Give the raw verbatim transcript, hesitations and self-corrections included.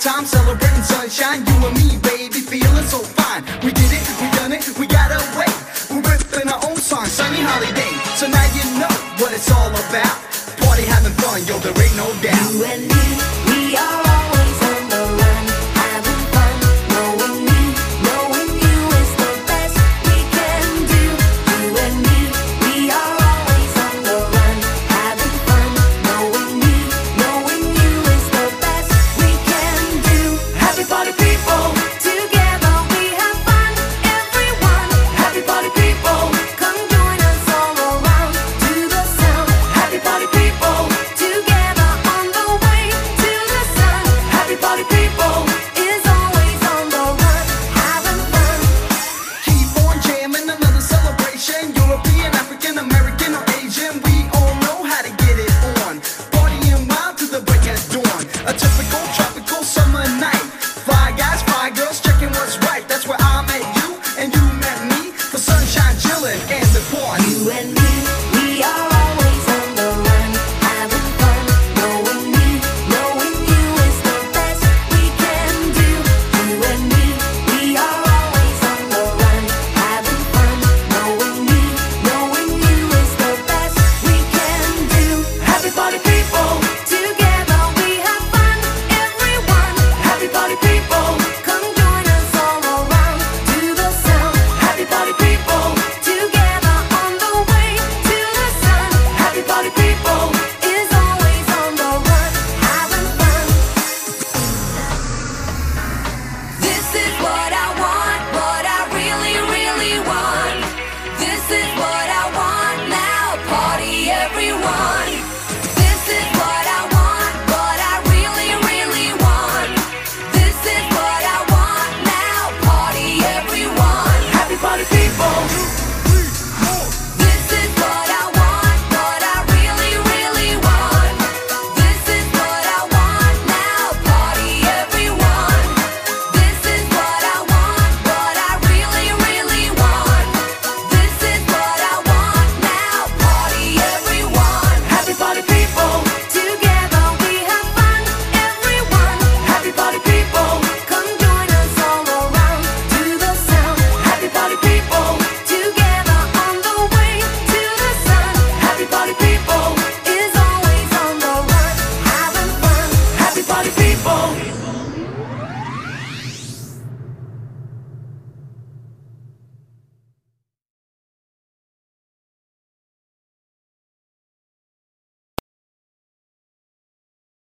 time celebrating sunshine. You and me, baby, feeling so fine. We did it, we done it, we got away. We're ripping our own song, sunny holiday. So now you know what it's all about. Party having fun, yo, there ain't no doubt. You and me.